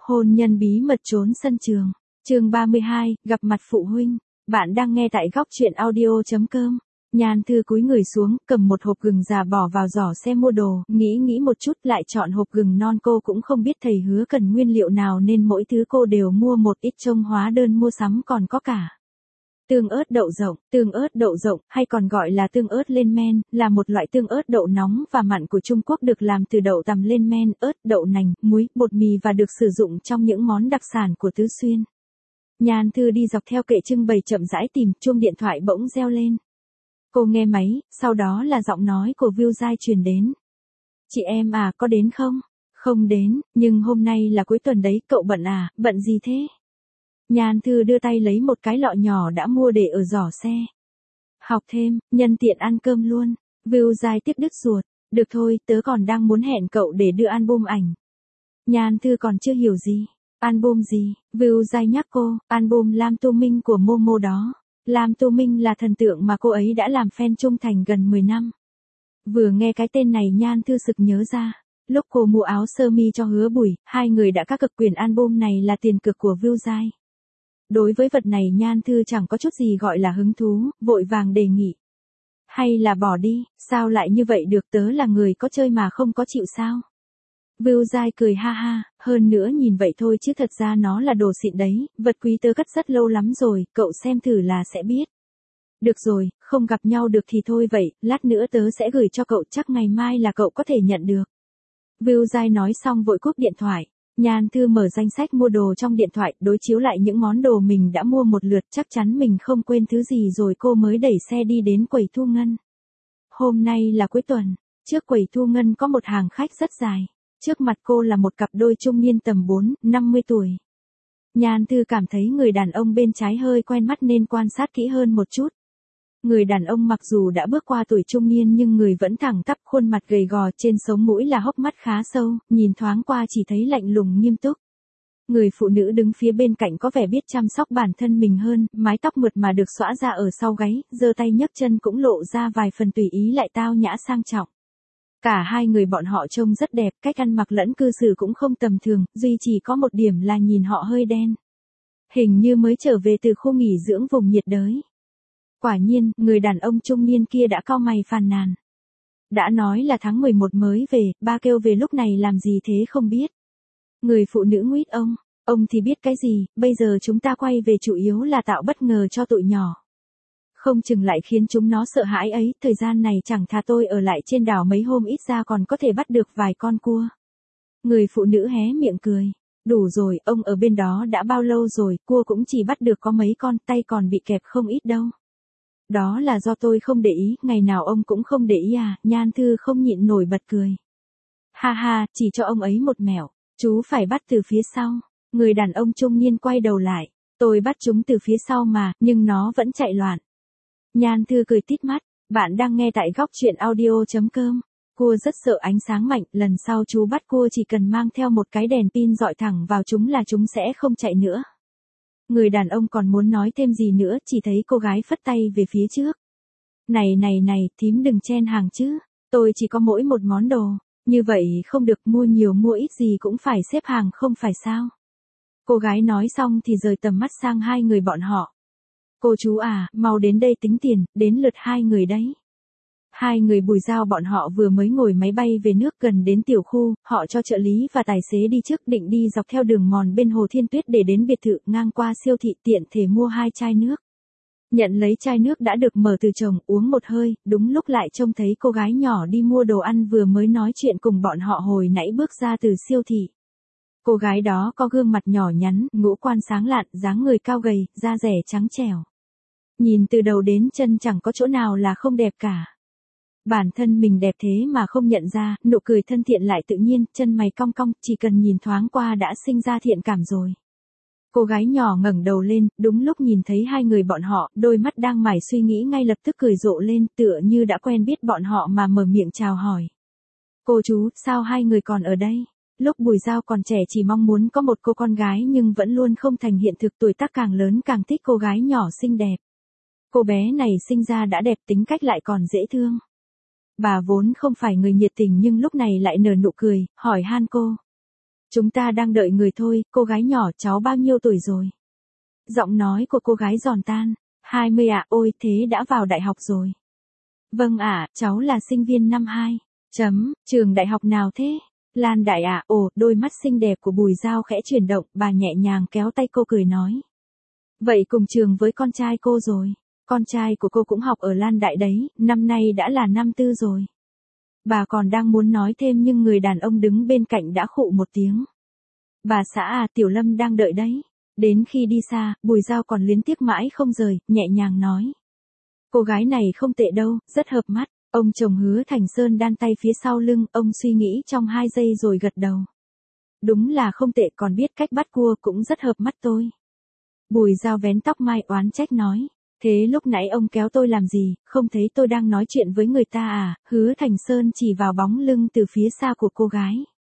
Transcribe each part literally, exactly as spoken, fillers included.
Hôn nhân bí mật trốn sân trường. Chương ba mươi hai, gặp mặt phụ huynh. Bạn đang nghe tại góc truyện audio chấm com. Nhan Thư cúi người xuống, cầm một hộp gừng già bỏ vào giỏ xe mua đồ, nghĩ nghĩ một chút lại chọn hộp gừng non. Cô cũng không biết thầy Hứa cần nguyên liệu nào nên mỗi thứ cô đều mua một ít trong hóa đơn mua sắm, còn có cả tương ớt đậu rộng. Tương ớt đậu rộng, hay còn gọi là tương ớt lên men, là một loại tương ớt đậu nóng và mặn của Trung Quốc được làm từ đậu tằm lên men, ớt, đậu nành, muối, bột mì và được sử dụng trong những món đặc sản của Tứ Xuyên. Nhan Thư đi dọc theo kệ trưng bày chậm rãi tìm, chuông điện thoại bỗng reo lên. Cô nghe máy, sau đó là giọng nói của Viu Giai truyền đến. Chị em à, có đến không? Không đến, nhưng hôm nay là cuối tuần đấy, cậu bận à, bận gì thế? Nhan Thư đưa tay lấy một cái lọ nhỏ đã mua để ở giỏ xe. Học thêm, nhân tiện ăn cơm luôn. Viu Giai tiếc đứt ruột. Được thôi, tớ còn đang muốn hẹn cậu để đưa album ảnh. Nhan Thư còn chưa hiểu gì. Album gì? Viu Giai nhắc cô, album Lam Tu Minh của Momo đó. Lam Tu Minh là thần tượng mà cô ấy đã làm fan trung thành gần mười năm. Vừa nghe cái tên này Nhan Thư sực nhớ ra. Lúc cô mua áo sơ mi cho Hứa Bùi, hai người đã cắt cực quyền album này là tiền cược của Viu Giai. Đối với vật này Nhan Thư chẳng có chút gì gọi là hứng thú, vội vàng đề nghị. Hay là bỏ đi, sao lại như vậy được, tớ là người có chơi mà không có chịu sao? Viu Giai cười ha ha, hơn nữa nhìn vậy thôi chứ thật ra nó là đồ xịn đấy, vật quý tớ cất rất lâu lắm rồi, cậu xem thử là sẽ biết. Được rồi, không gặp nhau được thì thôi vậy, lát nữa tớ sẽ gửi cho cậu, chắc ngày mai là cậu có thể nhận được. Viu Giai nói xong vội cúp điện thoại. Nhan Thư mở danh sách mua đồ trong điện thoại, đối chiếu lại những món đồ mình đã mua một lượt, chắc chắn mình không quên thứ gì rồi cô mới đẩy xe đi đến quầy thu ngân. Hôm nay là cuối tuần, trước quầy thu ngân có một hàng khách rất dài. Trước mặt cô là một cặp đôi trung niên tầm bốn, năm mươi tuổi. Nhan Thư cảm thấy người đàn ông bên trái hơi quen mắt nên quan sát kỹ hơn một chút. Người đàn ông mặc dù đã bước qua tuổi trung niên nhưng người vẫn thẳng tắp, khuôn mặt gầy gò, trên sống mũi là hốc mắt khá sâu, nhìn thoáng qua chỉ thấy lạnh lùng nghiêm túc. Người phụ nữ đứng phía bên cạnh có vẻ biết chăm sóc bản thân mình hơn, mái tóc mượt mà được xõa ra ở sau gáy, giơ tay nhấc chân cũng lộ ra vài phần tùy ý lại tao nhã sang trọng. Cả hai người bọn họ trông rất đẹp, cách ăn mặc lẫn cư xử cũng không tầm thường, duy chỉ có một điểm là nhìn họ hơi đen. Hình như mới trở về từ khu nghỉ dưỡng vùng nhiệt đới. Quả nhiên, người đàn ông trung niên kia đã cau mày phàn nàn. Đã nói là tháng mười một mới về, ba kêu về lúc này làm gì thế không biết. Người phụ nữ nguýt ông, ông thì biết cái gì, bây giờ chúng ta quay về chủ yếu là tạo bất ngờ cho tụi nhỏ. Không chừng lại khiến chúng nó sợ hãi ấy, thời gian này chẳng thà tôi ở lại trên đảo mấy hôm, ít ra còn có thể bắt được vài con cua. Người phụ nữ hé miệng cười. Đủ rồi, ông ở bên đó đã bao lâu rồi, cua cũng chỉ bắt được có mấy con, tay còn bị kẹp không ít đâu. Đó là do tôi không để ý, ngày nào ông cũng không để ý à? Nhan Thư không nhịn nổi bật cười. Ha ha, chỉ cho ông ấy một mẹo, chú phải bắt từ phía sau. Người đàn ông trung niên quay đầu lại. Tôi bắt chúng từ phía sau mà, nhưng nó vẫn chạy loạn. Nhan Thư cười tít mắt. Bạn đang nghe tại góc truyện audio chấm com. Cua rất sợ ánh sáng mạnh, lần sau chú bắt cua chỉ cần mang theo một cái đèn pin dọi thẳng vào chúng là chúng sẽ không chạy nữa. Người đàn ông còn muốn nói thêm gì nữa, chỉ thấy cô gái phất tay về phía trước. Này này này, thím đừng chen hàng chứ, tôi chỉ có mỗi một món đồ, như vậy không được, mua nhiều mua ít gì cũng phải xếp hàng không phải sao. Cô gái nói xong thì rời tầm mắt sang hai người bọn họ. Cô chú à, mau đến đây tính tiền, đến lượt hai người đấy. Hai người Bùi Giao bọn họ vừa mới ngồi máy bay về nước, gần đến tiểu khu, họ cho trợ lý và tài xế đi trước, định đi dọc theo đường mòn bên Hồ Thiên Tuyết để đến biệt thự, ngang qua siêu thị tiện thể mua hai chai nước. Nhận lấy chai nước đã được mở từ chồng, uống một hơi, đúng lúc lại trông thấy cô gái nhỏ đi mua đồ ăn vừa mới nói chuyện cùng bọn họ hồi nãy bước ra từ siêu thị. Cô gái đó có gương mặt nhỏ nhắn, ngũ quan sáng lạn, dáng người cao gầy, da dẻ trắng trẻo. Nhìn từ đầu đến chân chẳng có chỗ nào là không đẹp cả. Bản thân mình đẹp thế mà không nhận ra, nụ cười thân thiện lại tự nhiên, chân mày cong cong, chỉ cần nhìn thoáng qua đã sinh ra thiện cảm rồi. Cô gái nhỏ ngẩng đầu lên, đúng lúc nhìn thấy hai người bọn họ, đôi mắt đang mải suy nghĩ ngay lập tức cười rộ lên, tựa như đã quen biết bọn họ mà mở miệng chào hỏi. Cô chú, sao hai người còn ở đây? Lúc Bùi Giao còn trẻ chỉ mong muốn có một cô con gái nhưng vẫn luôn không thành hiện thực, tuổi tác càng lớn càng thích cô gái nhỏ xinh đẹp. Cô bé này sinh ra đã đẹp, tính cách lại còn dễ thương. Bà vốn không phải người nhiệt tình nhưng lúc này lại nở nụ cười, hỏi han cô. Chúng ta đang đợi người thôi, cô gái nhỏ cháu bao nhiêu tuổi rồi? Giọng nói của cô gái giòn tan. hai mươi ạ, ôi thế đã vào đại học rồi. Vâng ạ, cháu là sinh viên năm hai. Chấm, trường đại học nào thế? Lan Đại ạ, ồ, đôi mắt xinh đẹp của Bùi Giao khẽ chuyển động, bà nhẹ nhàng kéo tay cô cười nói. Vậy cùng trường với con trai cô rồi. Con trai của cô cũng học ở Lan Đại đấy, năm nay đã là năm tư rồi. Bà còn đang muốn nói thêm nhưng người đàn ông đứng bên cạnh đã khụ một tiếng. Bà xã à, Tiểu Lâm đang đợi đấy. Đến khi đi xa, Bùi Giao còn luyến tiếc mãi không rời, nhẹ nhàng nói. Cô gái này không tệ đâu, rất hợp mắt. Ông chồng Hứa Thành Sơn đan tay phía sau lưng, ông suy nghĩ trong hai giây rồi gật đầu. Đúng là không tệ, còn biết cách bắt cua cũng rất hợp mắt tôi. Bùi Giao vén tóc mai oán trách nói. Thế lúc nãy ông kéo tôi làm gì, không thấy tôi đang nói chuyện với người ta à? Hứa Thành Sơn chỉ vào bóng lưng từ phía xa của cô gái.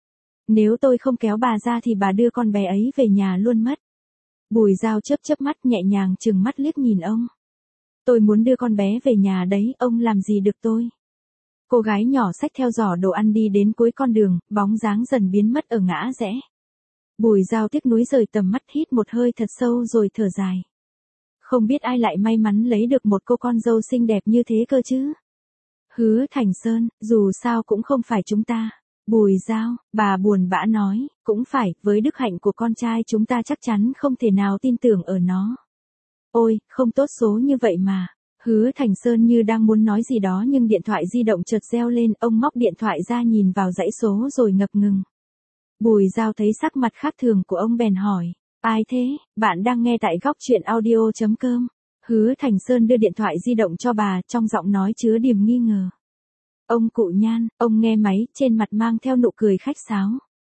Nếu tôi không kéo bà ra thì bà đưa con bé ấy về nhà luôn mất. Bùi Giao chớp chớp mắt nhẹ nhàng trừng mắt liếc nhìn ông. Tôi muốn đưa con bé về nhà đấy, ông làm gì được tôi? Cô gái nhỏ xách theo giỏ đồ ăn đi đến cuối con đường, bóng dáng dần biến mất ở ngã rẽ. Bùi Giao tiếc nuối rời tầm mắt, hít một hơi thật sâu rồi thở dài. Không biết ai lại may mắn lấy được một cô con dâu xinh đẹp như thế cơ chứ? Hứa Thành Sơn, dù sao cũng không phải chúng ta. Bùi Giao, bà buồn bã nói, cũng phải, với đức hạnh của con trai chúng ta chắc chắn không thể nào tin tưởng ở nó. Ôi, không tốt số như vậy mà. Hứa Thành Sơn như đang muốn nói gì đó nhưng điện thoại di động chợt reo lên, ông móc điện thoại ra nhìn vào dãy số rồi ngập ngừng. Bùi Giao thấy sắc mặt khác thường của ông bèn hỏi, ai thế, bạn đang nghe tại góc truyện audio chấm com. Hứa Thành Sơn đưa điện thoại di động cho bà, trong giọng nói chứa điềm nghi ngờ. Ông Cụ Nhan, ông nghe máy, trên mặt mang theo nụ cười khách sáo.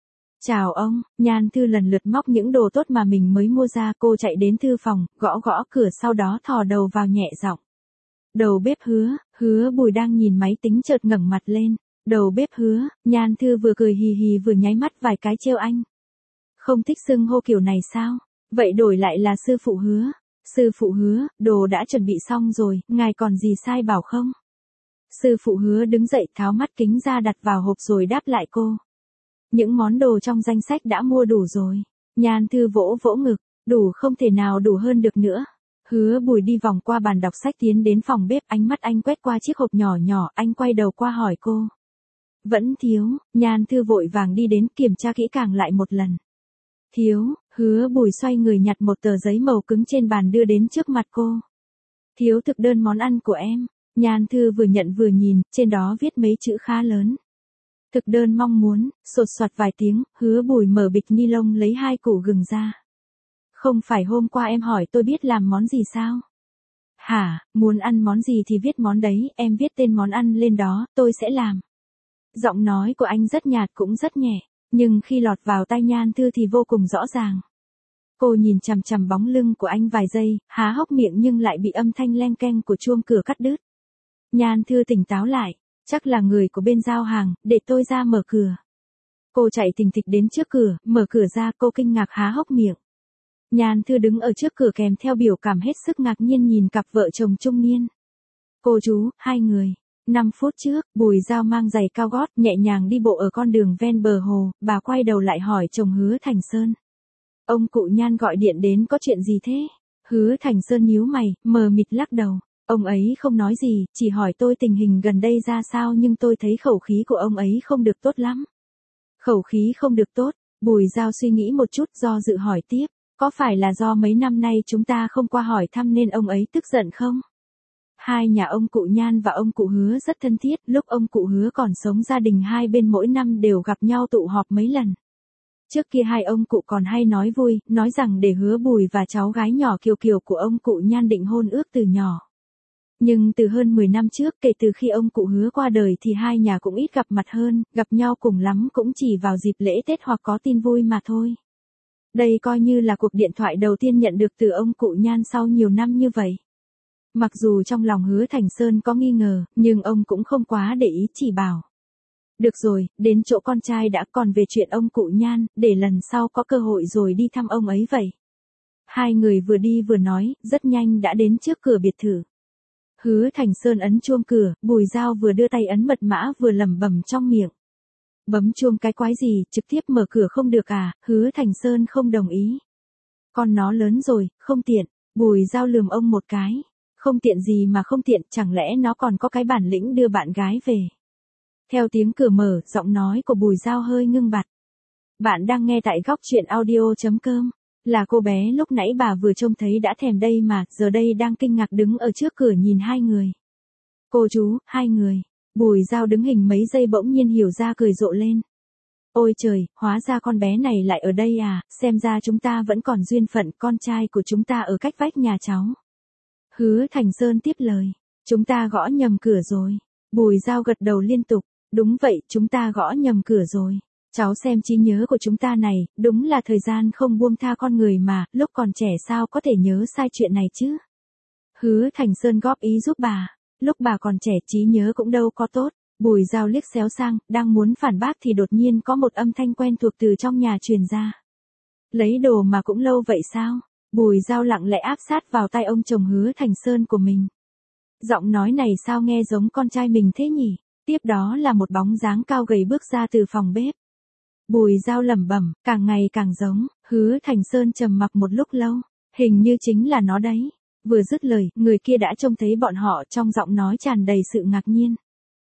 Chào ông, Nhan Thư lần lượt móc những đồ tốt mà mình mới mua ra, cô chạy đến thư phòng, gõ gõ cửa sau đó thò đầu vào nhẹ giọng. Đầu bếp Hứa, Hứa Bùi đang nhìn máy tính chợt ngẩng mặt lên. Đầu bếp Hứa, Nhan Thư vừa cười hì hì vừa nháy mắt vài cái trêu anh. Không thích xưng hô kiểu này sao? Vậy đổi lại là sư phụ Hứa. Sư phụ Hứa, đồ đã chuẩn bị xong rồi, ngài còn gì sai bảo không? Sư phụ Hứa đứng dậy tháo mắt kính ra đặt vào hộp rồi đáp lại cô. Những món đồ trong danh sách đã mua đủ rồi. Nhan Thư vỗ vỗ ngực, đủ không thể nào đủ hơn được nữa. Hứa Bùi đi vòng qua bàn đọc sách tiến đến phòng bếp, ánh mắt anh quét qua chiếc hộp nhỏ nhỏ, anh quay đầu qua hỏi cô. Vẫn thiếu, Nhan Thư vội vàng đi đến kiểm tra kỹ càng lại một lần. Thiếu, Hứa Bùi xoay người nhặt một tờ giấy màu cứng trên bàn đưa đến trước mặt cô. Thiếu thực đơn món ăn của em. Nhan Thư vừa nhận vừa nhìn, trên đó viết mấy chữ khá lớn. Thực đơn mong muốn, sột soạt vài tiếng, Hứa Bùi mở bịch ni lông lấy hai củ gừng ra. Không phải hôm qua em hỏi tôi biết làm món gì sao? Hả, muốn ăn món gì thì viết món đấy, em viết tên món ăn lên đó, tôi sẽ làm. Giọng nói của anh rất nhạt cũng rất nhẹ, nhưng khi lọt vào tai Nhan Thư thì vô cùng rõ ràng. Cô nhìn chằm chằm bóng lưng của anh vài giây, há hốc miệng nhưng lại bị âm thanh leng keng của chuông cửa cắt đứt. Nhan Thư tỉnh táo lại, chắc là người của bên giao hàng, để tôi ra mở cửa. Cô chạy thình thịch đến trước cửa, mở cửa ra, cô kinh ngạc há hốc miệng. Nhan Thư đứng ở trước cửa kèm theo biểu cảm hết sức ngạc nhiên nhìn cặp vợ chồng trung niên. Cô chú, hai người. Năm phút trước, Bùi Giao mang giày cao gót, nhẹ nhàng đi bộ ở con đường ven bờ hồ, bà quay đầu lại hỏi chồng Hứa Thành Sơn. Ông cụ Nhan gọi điện đến có chuyện gì thế? Hứa Thành Sơn nhíu mày, mờ mịt lắc đầu. Ông ấy không nói gì, chỉ hỏi tôi tình hình gần đây ra sao nhưng tôi thấy khẩu khí của ông ấy không được tốt lắm. Khẩu khí không được tốt, Bùi Giao suy nghĩ một chút do dự hỏi tiếp. Có phải là do mấy năm nay chúng ta không qua hỏi thăm nên ông ấy tức giận không? Hai nhà ông cụ Nhan và ông cụ Hứa rất thân thiết, lúc ông cụ Hứa còn sống gia đình hai bên mỗi năm đều gặp nhau tụ họp mấy lần. Trước kia hai ông cụ còn hay nói vui, nói rằng để Hứa Bùi và cháu gái nhỏ Kiều Kiều của ông cụ Nhan định hôn ước từ nhỏ. Nhưng từ hơn mười năm trước kể từ khi ông cụ Hứa qua đời thì hai nhà cũng ít gặp mặt hơn, gặp nhau cùng lắm cũng chỉ vào dịp lễ Tết hoặc có tin vui mà thôi. Đây coi như là cuộc điện thoại đầu tiên nhận được từ ông cụ Nhan sau nhiều năm như vậy. Mặc dù trong lòng Hứa Thành Sơn có nghi ngờ, nhưng ông cũng không quá để ý, chỉ bảo. Được rồi, đến chỗ con trai đã, còn về chuyện ông cụ Nhan, để lần sau có cơ hội rồi đi thăm ông ấy vậy. Hai người vừa đi vừa nói, rất nhanh đã đến trước cửa biệt thự. Hứa Thành Sơn ấn chuông cửa, Bùi Giao vừa đưa tay ấn mật mã vừa lẩm bẩm trong miệng. Bấm chuông cái quái gì, trực tiếp mở cửa không được à, Hứa Thành Sơn không đồng ý. Con nó lớn rồi, không tiện, Bùi Giao lườm ông một cái. Không tiện gì mà không tiện, chẳng lẽ nó còn có cái bản lĩnh đưa bạn gái về. Theo tiếng cửa mở, giọng nói của Bùi Giao hơi ngưng bặt. Bạn đang nghe tại góc truyện audio.com. Là cô bé lúc nãy bà vừa trông thấy đã thèm đây mà, giờ đây đang kinh ngạc đứng ở trước cửa nhìn hai người. Cô chú, hai người. Bùi Giao đứng hình mấy giây bỗng nhiên hiểu ra cười rộ lên. Ôi trời, hóa ra con bé này lại ở đây à, xem ra chúng ta vẫn còn duyên phận, con trai của chúng ta ở cách vách nhà cháu. Hứa Thành Sơn tiếp lời. Chúng ta gõ nhầm cửa rồi. Bùi Giao gật đầu liên tục. Đúng vậy, chúng ta gõ nhầm cửa rồi. Cháu xem trí nhớ của chúng ta này, đúng là thời gian không buông tha con người mà, lúc còn trẻ sao có thể nhớ sai chuyện này chứ. Hứa Thành Sơn góp ý giúp bà. Lúc bà còn trẻ trí nhớ cũng đâu có tốt. Bùi Giao liếc xéo sang, đang muốn phản bác thì đột nhiên có một âm thanh quen thuộc từ trong nhà truyền ra. Lấy đồ mà cũng lâu vậy sao? Bùi Giao lặng lẽ áp sát vào tay ông chồng Hứa Thành Sơn của mình. Giọng nói này sao nghe giống con trai mình thế nhỉ? Tiếp đó là một bóng dáng cao gầy bước ra từ phòng bếp. Bùi Giao lẩm bẩm, càng ngày càng giống. Hứa Thành Sơn trầm mặc một lúc lâu. Hình như chính là nó đấy. Vừa dứt lời, người kia đã trông thấy bọn họ, trong giọng nói tràn đầy sự ngạc nhiên.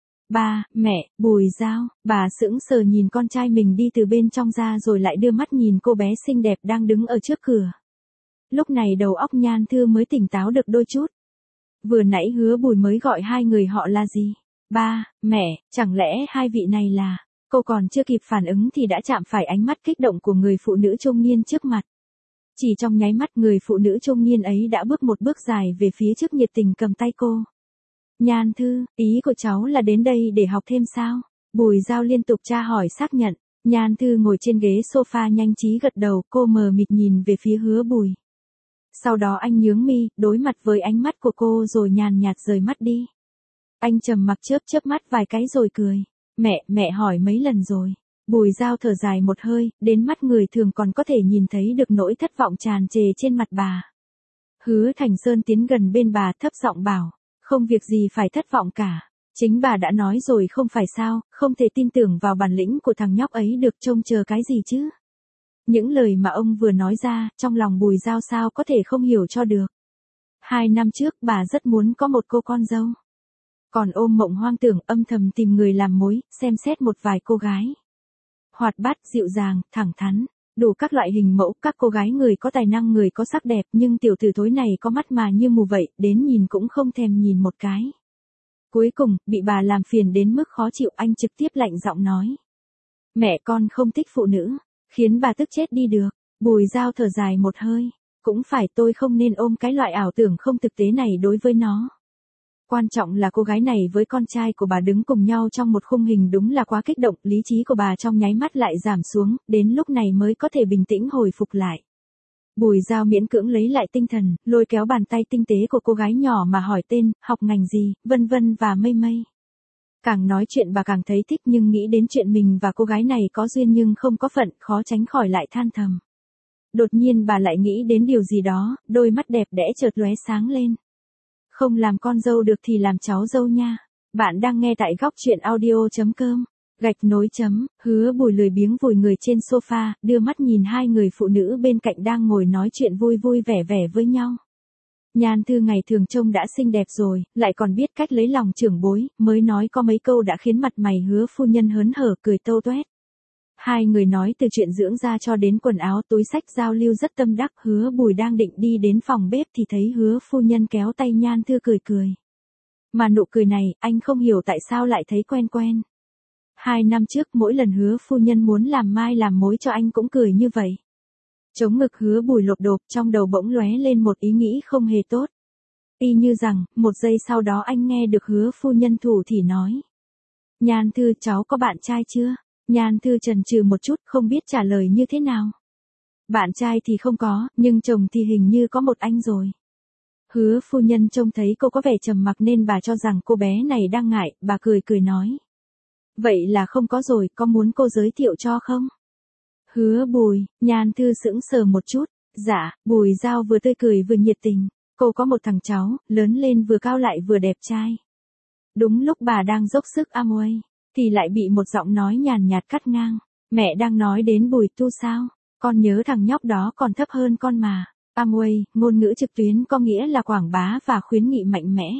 Ba, mẹ, Bùi Giao, bà sững sờ nhìn con trai mình đi từ bên trong ra rồi lại đưa mắt nhìn cô bé xinh đẹp đang đứng ở trước cửa. Lúc này đầu óc Nhan Thư mới tỉnh táo được đôi chút. Vừa nãy Hứa Bùi mới gọi hai người họ là gì? Ba, mẹ, chẳng lẽ hai vị này là... Cô còn chưa kịp phản ứng thì đã chạm phải ánh mắt kích động của người phụ nữ trung niên trước mặt. Chỉ trong nháy mắt người phụ nữ trung niên ấy đã bước một bước dài về phía trước nhiệt tình cầm tay cô. Nhan Thư, ý của cháu là đến đây để học thêm sao? Bùi Giao liên tục tra hỏi xác nhận. Nhan Thư ngồi trên ghế sofa nhanh trí gật đầu, cô mờ mịt nhìn về phía Hứa Bùi. Sau đó anh nhướng mi, đối mặt với ánh mắt của cô rồi nhàn nhạt rời mắt đi. Anh trầm mặc chớp chớp mắt vài cái rồi cười. Mẹ, mẹ hỏi mấy lần rồi. Bùi Giao thở dài một hơi, đến mắt người thường còn có thể nhìn thấy được nỗi thất vọng tràn trề trên mặt bà. Hứa Thành Sơn tiến gần bên bà thấp giọng bảo. Không việc gì phải thất vọng cả. Chính bà đã nói rồi không phải sao, không thể tin tưởng vào bản lĩnh của thằng nhóc ấy được, trông chờ cái gì chứ. Những lời mà ông vừa nói ra, trong lòng Bùi Giao sao có thể không hiểu cho được. Hai năm trước bà rất muốn có một cô con dâu. Còn ôm mộng hoang tưởng âm thầm tìm người làm mối, xem xét một vài cô gái. Hoạt bát, dịu dàng, thẳng thắn, đủ các loại hình mẫu, các cô gái người có tài năng người có sắc đẹp, nhưng tiểu tử thối này có mắt mà như mù vậy, đến nhìn cũng không thèm nhìn một cái. Cuối cùng, bị bà làm phiền đến mức khó chịu, anh trực tiếp lạnh giọng nói. Mẹ con không thích phụ nữ, khiến bà tức chết đi được. Bùi Giao thở dài một hơi. Cũng phải, tôi không nên ôm cái loại ảo tưởng không thực tế này đối với nó. Quan trọng là cô gái này với con trai của bà đứng cùng nhau trong một khung hình đúng là quá kích động, lý trí của bà trong nháy mắt lại giảm xuống, đến lúc này mới có thể bình tĩnh hồi phục lại. Bùi Giao miễn cưỡng lấy lại tinh thần, lôi kéo bàn tay tinh tế của cô gái nhỏ mà hỏi tên, học ngành gì, vân vân và mây mây. Càng nói chuyện bà càng thấy thích, nhưng nghĩ đến chuyện mình và cô gái này có duyên nhưng không có phận, khó tránh khỏi lại than thầm. Đột nhiên bà lại nghĩ đến điều gì đó, đôi mắt đẹp đẽ chợt lóe sáng lên. Không làm con dâu được thì làm cháu dâu nha. Bạn đang nghe tại góc truyện audio.com. Gạch nối chấm, Hứa Bùi lười biếng vùi người trên sofa, đưa mắt nhìn hai người phụ nữ bên cạnh đang ngồi nói chuyện vui vui vẻ vẻ với nhau. Nhan Thư ngày thường trông đã xinh đẹp rồi, lại còn biết cách lấy lòng trưởng bối, mới nói có mấy câu đã khiến mặt mày Hứa phu nhân hớn hở cười tâu toét. Hai người nói từ chuyện dưỡng da cho đến quần áo túi xách giao lưu rất tâm đắc. Hứa Bùi đang định đi đến phòng bếp thì thấy Hứa phu nhân kéo tay Nhan Thư cười cười. Mà nụ cười này, anh không hiểu tại sao lại thấy quen quen. Hai năm trước mỗi lần Hứa phu nhân muốn làm mai làm mối cho anh cũng cười như vậy. Chống ngực Hứa Bùi lột đột, trong đầu bỗng lóe lên một ý nghĩ không hề tốt. Y như rằng, một giây sau đó anh nghe được Hứa phu nhân thủ thỉ nói. Nhan Thư, cháu có bạn trai chưa? Nhan Thư chần chừ một chút, không biết trả lời như thế nào. Bạn trai thì không có, nhưng chồng thì hình như có một anh rồi. Hứa phu nhân trông thấy cô có vẻ trầm mặc nên bà cho rằng cô bé này đang ngại, bà cười cười nói. Vậy là không có rồi, có muốn cô giới thiệu cho không? Hứa Bùi, Nhan Thư sững sờ một chút. Dạ, Bùi Giao vừa tươi cười vừa nhiệt tình. Cô có một thằng cháu, lớn lên vừa cao lại vừa đẹp trai. Đúng lúc bà đang dốc sức Amway, thì lại bị một giọng nói nhàn nhạt cắt ngang. Mẹ đang nói đến Bùi Tu sao? Con nhớ thằng nhóc đó còn thấp hơn con mà. Amway, ngôn ngữ trực tuyến có nghĩa là quảng bá và khuyến nghị mạnh mẽ.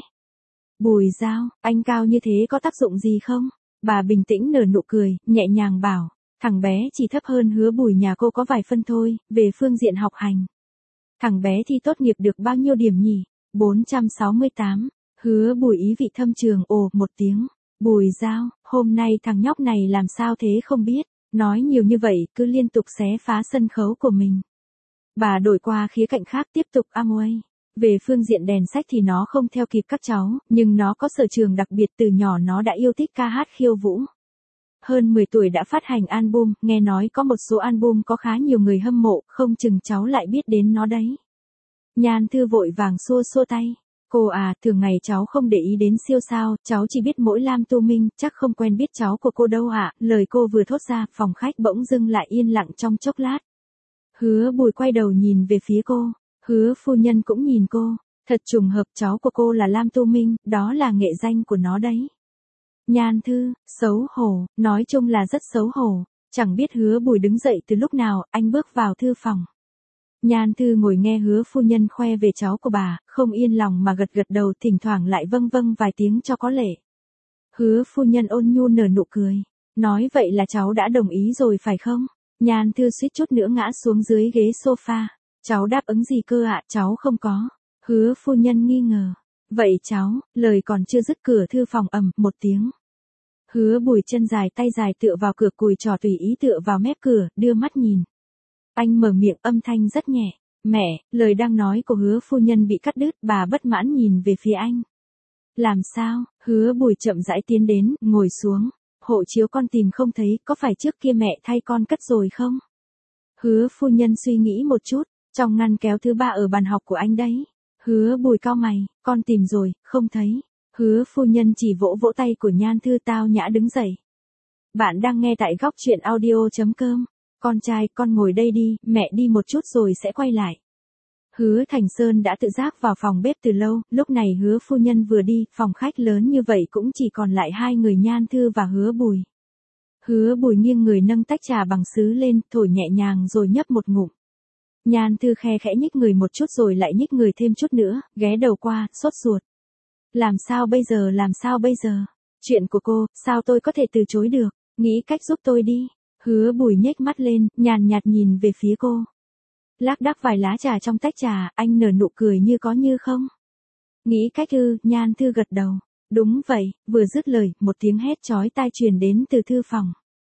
Bùi Giao, anh cao như thế có tác dụng gì không? Bà bình tĩnh nở nụ cười, nhẹ nhàng bảo. Thằng bé chỉ thấp hơn Hứa Bùi nhà cô có vài phân thôi, về phương diện học hành. Thằng bé thi tốt nghiệp được bao nhiêu điểm nhỉ? bốn trăm sáu mươi tám. Hứa Bùi ý vị thâm trường ồ một tiếng. Bùi Giao, hôm nay thằng nhóc này làm sao thế không biết. Nói nhiều như vậy cứ liên tục xé phá sân khấu của mình. Bà đổi qua khía cạnh khác tiếp tục Amway. Về phương diện đèn sách thì nó không theo kịp các cháu, nhưng nó có sở trường đặc biệt từ nhỏ nó đã yêu thích ca hát khiêu vũ. Hơn mười tuổi đã phát hành album, nghe nói có một số album có khá nhiều người hâm mộ, không chừng cháu lại biết đến nó đấy. Nhan Thư vội vàng xua xua tay. Cô à, thường ngày cháu không để ý đến siêu sao, cháu chỉ biết mỗi Lam Tu Minh, chắc không quen biết cháu của cô đâu ạ. À. Lời cô vừa thốt ra, phòng khách bỗng dưng lại yên lặng trong chốc lát. Hứa Bùi quay đầu nhìn về phía cô, Hứa phu nhân cũng nhìn cô, thật trùng hợp cháu của cô là Lam Tu Minh, đó là nghệ danh của nó đấy. Nhan Thư, xấu hổ, nói chung là rất xấu hổ, chẳng biết Hứa Bùi đứng dậy từ lúc nào, anh bước vào thư phòng. Nhan Thư ngồi nghe Hứa phu nhân khoe về cháu của bà, không yên lòng mà gật gật đầu, thỉnh thoảng lại vâng vâng vài tiếng cho có lệ. Hứa phu nhân ôn nhu nở nụ cười, nói vậy là cháu đã đồng ý rồi phải không? Nhan Thư suýt chút nữa ngã xuống dưới ghế sofa. Cháu đáp ứng gì cơ ạ, à? Cháu không có. Hứa phu nhân nghi ngờ. Vậy cháu, lời còn chưa dứt cửa thư phòng ầm một tiếng. Hứa Bùi chân dài tay dài tựa vào cửa, cùi trò tùy ý tựa vào mép cửa, đưa mắt nhìn. Anh mở miệng âm thanh rất nhẹ. Mẹ, lời đang nói của Hứa phu nhân bị cắt đứt, bà bất mãn nhìn về phía anh. Làm sao? Hứa Bùi chậm rãi tiến đến, ngồi xuống. Hộ chiếu con tìm không thấy, có phải trước kia mẹ thay con cất rồi không? Hứa phu nhân suy nghĩ một chút, trong ngăn kéo thứ ba ở bàn học của anh đấy. Hứa Bùi cau mày, con tìm rồi, không thấy. Hứa phu nhân chỉ vỗ vỗ tay của Nhan Thư, tao nhã đứng dậy. Bạn đang nghe tại góc truyện audio chấm com. Con trai, con ngồi đây đi, mẹ đi một chút rồi sẽ quay lại. Hứa Thành Sơn đã tự giác vào phòng bếp từ lâu, lúc này Hứa phu nhân vừa đi, phòng khách lớn như vậy cũng chỉ còn lại hai người Nhan Thư và Hứa Bùi. Hứa Bùi nghiêng người nâng tách trà bằng sứ lên, thổi nhẹ nhàng rồi nhấp một ngụm. Nhan Thư khe khẽ nhích người một chút rồi lại nhích người thêm chút nữa, ghé đầu qua, sốt ruột. Làm sao bây giờ, làm sao bây giờ? Chuyện của cô, sao tôi có thể từ chối được? Nghĩ cách giúp tôi đi. Hứa Bùi nhếch mắt lên, nhàn nhạt nhìn về phía cô. Lác đác vài lá trà trong tách trà, anh nở nụ cười như có như không. Nghĩ cách ư? Nhan Thư gật đầu. Đúng vậy, vừa dứt lời, một tiếng hét chói tai truyền đến từ thư phòng.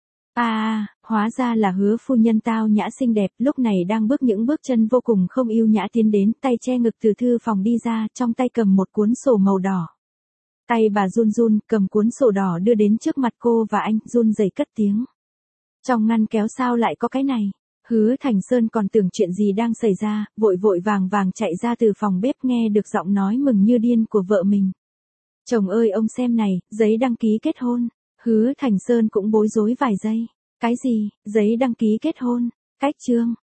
À, hóa ra là Hứa phu nhân tao nhã xinh đẹp, lúc này đang bước những bước chân vô cùng không yêu nhã tiến đến, tay che ngực từ thư phòng đi ra, trong tay cầm một cuốn sổ màu đỏ. Tay bà run run, cầm cuốn sổ đỏ đưa đến trước mặt cô và anh, run rẩy cất tiếng. Trong ngăn kéo sao lại có cái này? Hứa Thành Sơn còn tưởng chuyện gì đang xảy ra, vội vội vàng vàng chạy ra từ phòng bếp, nghe được giọng nói mừng như điên của vợ mình. Chồng ơi ông xem này, giấy đăng ký kết hôn. Hứa Thành Sơn cũng bối rối vài giây. Cái gì, giấy đăng ký kết hôn? Cách chương.